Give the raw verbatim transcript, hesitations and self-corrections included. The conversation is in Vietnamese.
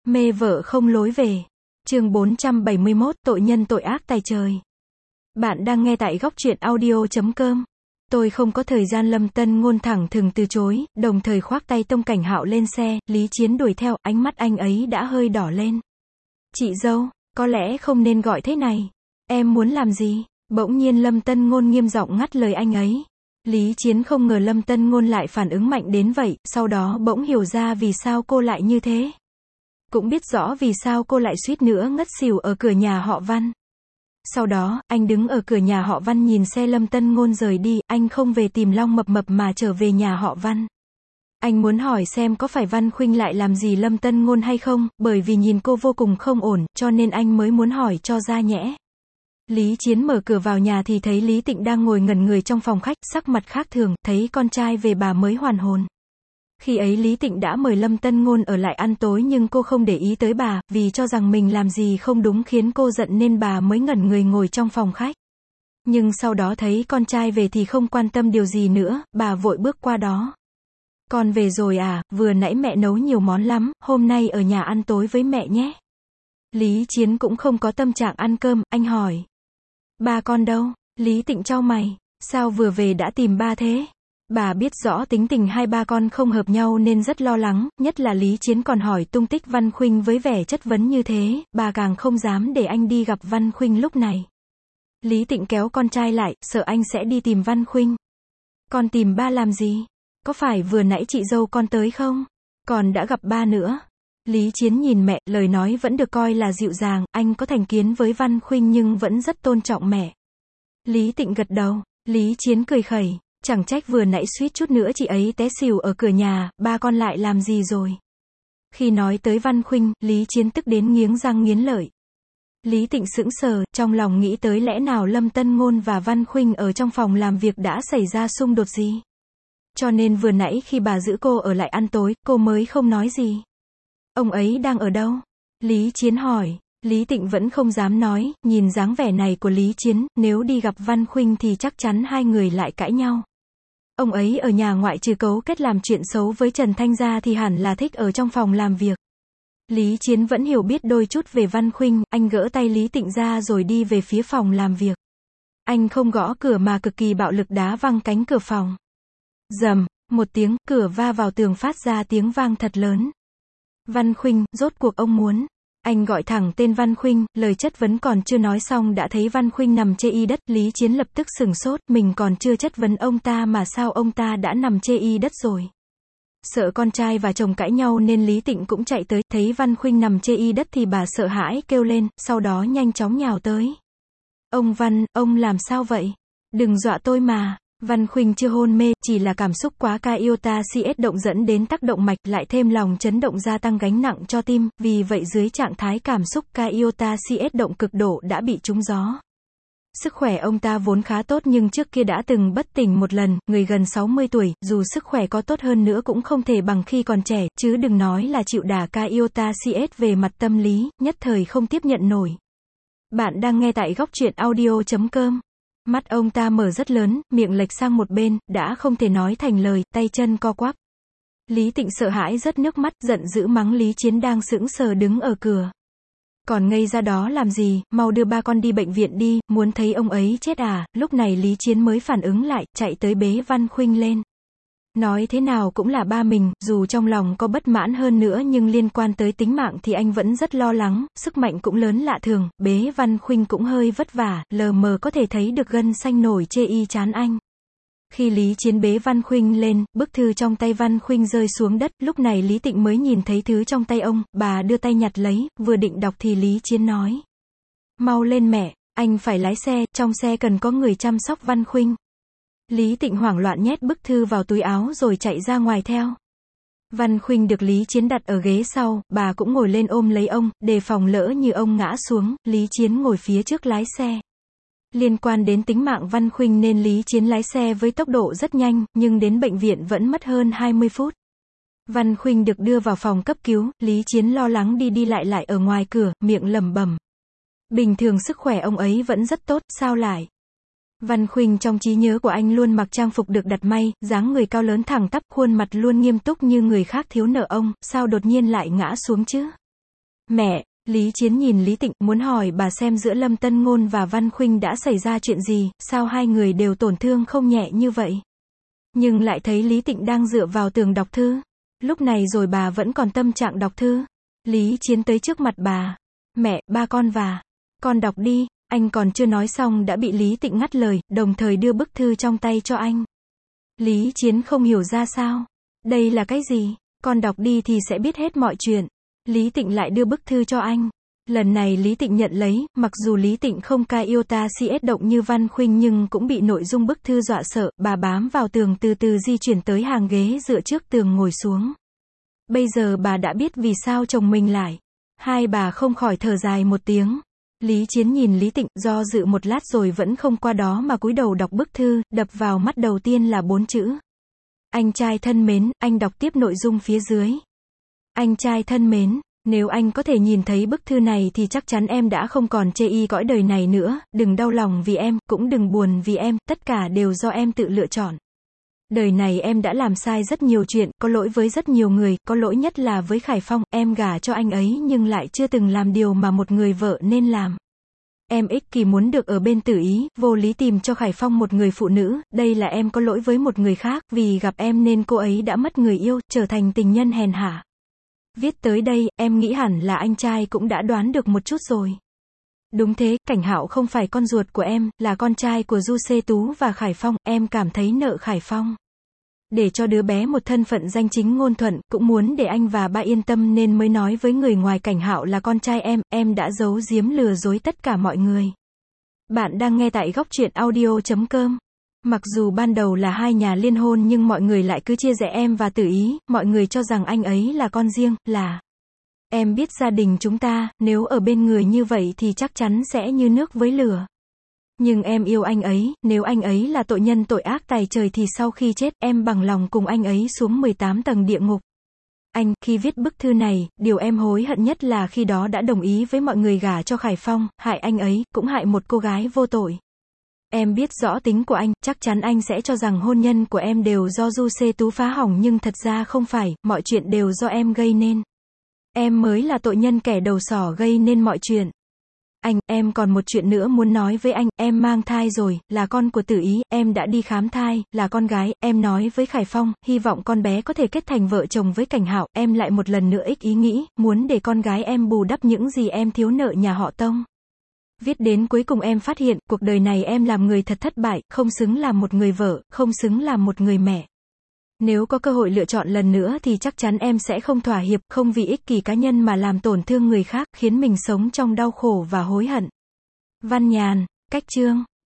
Mê vợ không lối về. Chương bốn trăm bảy mươi mốt, tội nhân tội ác tày trời. Bạn đang nghe tại góc truyện audio chấm com. Tôi không có thời gian. Lâm Tân Ngôn thẳng thừng từ chối, đồng thời khoác tay Tông Cảnh Hạo lên xe. Lý Chiến đuổi theo, ánh mắt anh ấy đã hơi đỏ lên. Chị dâu, có lẽ không nên gọi thế này. Em muốn làm gì? Bỗng nhiên Lâm Tân Ngôn nghiêm giọng ngắt lời anh ấy. Lý Chiến không ngờ Lâm Tân Ngôn lại phản ứng mạnh đến vậy, sau đó bỗng hiểu ra vì sao cô lại như thế. Cũng biết rõ vì sao cô lại suýt nữa ngất xỉu ở cửa nhà họ Văn. Sau đó, anh đứng ở cửa nhà họ Văn nhìn xe Lâm Tân Ngôn rời đi, anh không về tìm Long Mập Mập mà trở về nhà họ Văn. Anh muốn hỏi xem có phải Văn Khuynh lại làm gì Lâm Tân Ngôn hay không, bởi vì nhìn cô vô cùng không ổn, cho nên anh mới muốn hỏi cho ra nhẽ. Lý Chiến mở cửa vào nhà thì thấy Lý Tịnh đang ngồi ngẩn người trong phòng khách, sắc mặt khác thường, thấy con trai về bà mới hoàn hồn. Khi ấy Lý Tịnh đã mời Lâm Tân Ngôn ở lại ăn tối nhưng cô không để ý tới bà, vì cho rằng mình làm gì không đúng khiến cô giận nên bà mới ngẩn người ngồi trong phòng khách. Nhưng sau đó thấy con trai về thì không quan tâm điều gì nữa, bà vội bước qua đó. Con về rồi à, vừa nãy mẹ nấu nhiều món lắm, hôm nay ở nhà ăn tối với mẹ nhé. Lý Chiến cũng không có tâm trạng ăn cơm, anh hỏi. Ba con đâu? Lý Tịnh chau mày, sao vừa về đã tìm ba thế? Bà biết rõ tính tình hai ba con không hợp nhau nên rất lo lắng, nhất là Lý Chiến còn hỏi tung tích Văn Khuynh với vẻ chất vấn như thế, bà càng không dám để anh đi gặp Văn Khuynh lúc này. Lý Tịnh kéo con trai lại, sợ anh sẽ đi tìm Văn Khuynh. Con tìm ba làm gì? Có phải vừa nãy chị dâu con tới không? Còn đã gặp ba nữa. Lý Chiến nhìn mẹ, lời nói vẫn được coi là dịu dàng, anh có thành kiến với Văn Khuynh nhưng vẫn rất tôn trọng mẹ. Lý Tịnh gật đầu, Lý Chiến cười khẩy. Chẳng trách vừa nãy suýt chút nữa chị ấy té xỉu ở cửa nhà, ba con lại làm gì rồi? Khi nói tới Văn Khuynh, Lý Chiến tức đến nghiến răng nghiến lợi. Lý Tịnh sững sờ, trong lòng nghĩ tới lẽ nào Lâm Tân Ngôn và Văn Khuynh ở trong phòng làm việc đã xảy ra xung đột gì? Cho nên vừa nãy khi bà giữ cô ở lại ăn tối, cô mới không nói gì. Ông ấy đang ở đâu? Lý Chiến hỏi. Lý Tịnh vẫn không dám nói, nhìn dáng vẻ này của Lý Chiến, nếu đi gặp Văn Khuynh thì chắc chắn hai người lại cãi nhau. Ông ấy ở nhà ngoại trừ cấu kết làm chuyện xấu với Trần Thanh ra thì hẳn là thích ở trong phòng làm việc. Lý Chiến vẫn hiểu biết đôi chút về Văn Khuynh, anh gỡ tay Lý Tịnh ra rồi đi về phía phòng làm việc. Anh không gõ cửa mà cực kỳ bạo lực đá văng cánh cửa phòng. Rầm, một tiếng, cửa va vào tường phát ra tiếng vang thật lớn. Văn Khuynh, rốt cuộc ông muốn... Anh gọi thẳng tên Văn Khuynh, lời chất vấn còn chưa nói xong đã thấy Văn Khuynh nằm chê y đất, Lý Chiến lập tức sửng sốt, mình còn chưa chất vấn ông ta mà sao ông ta đã nằm chê y đất rồi. Sợ con trai và chồng cãi nhau nên Lý Tịnh cũng chạy tới, thấy Văn Khuynh nằm chê y đất thì bà sợ hãi kêu lên, sau đó nhanh chóng nhào tới. Ông Văn, ông làm sao vậy? Đừng dọa tôi mà. Văn Khuynh chưa hôn mê, chỉ là cảm xúc quá iota cs động dẫn đến tắc động mạch, lại thêm lòng chấn động gia tăng gánh nặng cho tim, vì vậy dưới trạng thái cảm xúc iota cs động cực độ đã bị trúng gió. Sức khỏe ông ta vốn khá tốt nhưng trước kia đã từng bất tỉnh một lần, người gần sáu mươi tuổi, dù sức khỏe có tốt hơn nữa cũng không thể bằng khi còn trẻ, chứ đừng nói là chịu đả iota cs về mặt tâm lý, nhất thời không tiếp nhận nổi. Bạn đang nghe tại góc truyện audio chấm com. Mắt ông ta mở rất lớn, miệng lệch sang một bên, đã không thể nói thành lời, tay chân co quắp. Lý Tịnh sợ hãi rớt nước mắt, giận dữ mắng Lý Chiến đang sững sờ đứng ở cửa. Còn ngây ra đó làm gì, mau đưa ba con đi bệnh viện đi, muốn thấy ông ấy chết à? Lúc này Lý Chiến mới phản ứng lại, chạy tới bế Văn Khuynh lên. Nói thế nào cũng là ba mình, dù trong lòng có bất mãn hơn nữa nhưng liên quan tới tính mạng thì anh vẫn rất lo lắng, sức mạnh cũng lớn lạ thường, bế Văn Khuynh cũng hơi vất vả, lờ mờ có thể thấy được gân xanh nổi chê y trán anh. Khi Lý Chiến bế Văn Khuynh lên, bức thư trong tay Văn Khuynh rơi xuống đất, lúc này Lý Tịnh mới nhìn thấy thứ trong tay ông, bà đưa tay nhặt lấy, vừa định đọc thì Lý Chiến nói. Mau lên mẹ, anh phải lái xe, trong xe cần có người chăm sóc Văn Khuynh. Lý Tịnh hoảng loạn nhét bức thư vào túi áo rồi chạy ra ngoài theo. Văn Khuynh được Lý Chiến đặt ở ghế sau, bà cũng ngồi lên ôm lấy ông, đề phòng lỡ như ông ngã xuống, Lý Chiến ngồi phía trước lái xe. Liên quan đến tính mạng Văn Khuynh nên Lý Chiến lái xe với tốc độ rất nhanh, nhưng đến bệnh viện vẫn mất hơn hai mươi phút. Văn Khuynh được đưa vào phòng cấp cứu, Lý Chiến lo lắng đi đi lại lại ở ngoài cửa, miệng lẩm bẩm. Bình thường sức khỏe ông ấy vẫn rất tốt, sao lại? Văn Khuynh trong trí nhớ của anh luôn mặc trang phục được đặt may, dáng người cao lớn thẳng tắp, khuôn mặt luôn nghiêm túc như người khác thiếu nợ ông, sao đột nhiên lại ngã xuống chứ? Mẹ, Lý Chiến nhìn Lý Tịnh, muốn hỏi bà xem giữa Lâm Tân Ngôn và Văn Khuynh đã xảy ra chuyện gì, sao hai người đều tổn thương không nhẹ như vậy. Nhưng lại thấy Lý Tịnh đang dựa vào tường đọc thư. Lúc này rồi bà vẫn còn tâm trạng đọc thư. Lý Chiến tới trước mặt bà. Mẹ, ba con và. Con đọc đi. Anh còn chưa nói xong đã bị Lý Tịnh ngắt lời, đồng thời đưa bức thư trong tay cho anh. Lý Chiến không hiểu ra sao. Đây là cái gì? Con đọc đi thì sẽ biết hết mọi chuyện. Lý Tịnh lại đưa bức thư cho anh. Lần này Lý Tịnh nhận lấy, mặc dù Lý Tịnh không ca iota cs động như Văn Khuynh nhưng cũng bị nội dung bức thư dọa sợ, bà bám vào tường từ từ di chuyển tới hàng ghế dựa trước tường ngồi xuống. Bây giờ bà đã biết vì sao chồng mình lại. Hai bà không khỏi thở dài một tiếng. Lý Chiến nhìn Lý Tịnh, do dự một lát rồi vẫn không qua đó mà cúi đầu đọc bức thư, đập vào mắt đầu tiên là bốn chữ. Anh trai thân mến, anh đọc tiếp nội dung phía dưới. Anh trai thân mến, nếu anh có thể nhìn thấy bức thư này thì chắc chắn em đã không còn chê y cõi đời này nữa, đừng đau lòng vì em, cũng đừng buồn vì em, tất cả đều do em tự lựa chọn. Đời này em đã làm sai rất nhiều chuyện, có lỗi với rất nhiều người, có lỗi nhất là với Khải Phong, em gả cho anh ấy nhưng lại chưa từng làm điều mà một người vợ nên làm. Em ích kỷ muốn được ở bên Tử Ý, vô lý tìm cho Khải Phong một người phụ nữ, đây là em có lỗi với một người khác, vì gặp em nên cô ấy đã mất người yêu, trở thành tình nhân hèn hạ. Viết tới đây, em nghĩ hẳn là anh trai cũng đã đoán được một chút rồi. Đúng thế, Cảnh Hạo không phải con ruột của em, là con trai của Du Xê Tú và Khải Phong, em cảm thấy nợ Khải Phong. Để cho đứa bé một thân phận danh chính ngôn thuận, cũng muốn để anh và ba yên tâm nên mới nói với người ngoài Cảnh Hạo là con trai em, em đã giấu giếm lừa dối tất cả mọi người. Bạn đang nghe tại góc truyện audio chấm com. Mặc dù ban đầu là hai nhà liên hôn nhưng mọi người lại cứ chia rẽ em và Tử Ý, mọi người cho rằng anh ấy là con riêng, là... Em biết gia đình chúng ta, nếu ở bên người như vậy thì chắc chắn sẽ như nước với lửa. Nhưng em yêu anh ấy, nếu anh ấy là tội nhân tội ác tày trời thì sau khi chết, em bằng lòng cùng anh ấy xuống mười tám tầng địa ngục. Anh, khi viết bức thư này, điều em hối hận nhất là khi đó đã đồng ý với mọi người gả cho Khải Phong, hại anh ấy, cũng hại một cô gái vô tội. Em biết rõ tính của anh, chắc chắn anh sẽ cho rằng hôn nhân của em đều do Du Xê Tú phá hỏng nhưng thật ra không phải, mọi chuyện đều do em gây nên. Em mới là tội nhân kẻ đầu sỏ gây nên mọi chuyện. Anh, em còn một chuyện nữa muốn nói với anh, em mang thai rồi, là con của Tử Ý, em đã đi khám thai, là con gái, em nói với Khải Phong, hy vọng con bé có thể kết thành vợ chồng với Cảnh Hạo, em lại một lần nữa ích ý nghĩ, muốn để con gái em bù đắp những gì em thiếu nợ nhà họ Tông. Viết đến cuối cùng em phát hiện, cuộc đời này em làm người thật thất bại, không xứng làm một người vợ, không xứng làm một người mẹ. Nếu có cơ hội lựa chọn lần nữa thì chắc chắn em sẽ không thỏa hiệp, không vì ích kỷ cá nhân mà làm tổn thương người khác, khiến mình sống trong đau khổ và hối hận. Văn Nhàn, cách chương.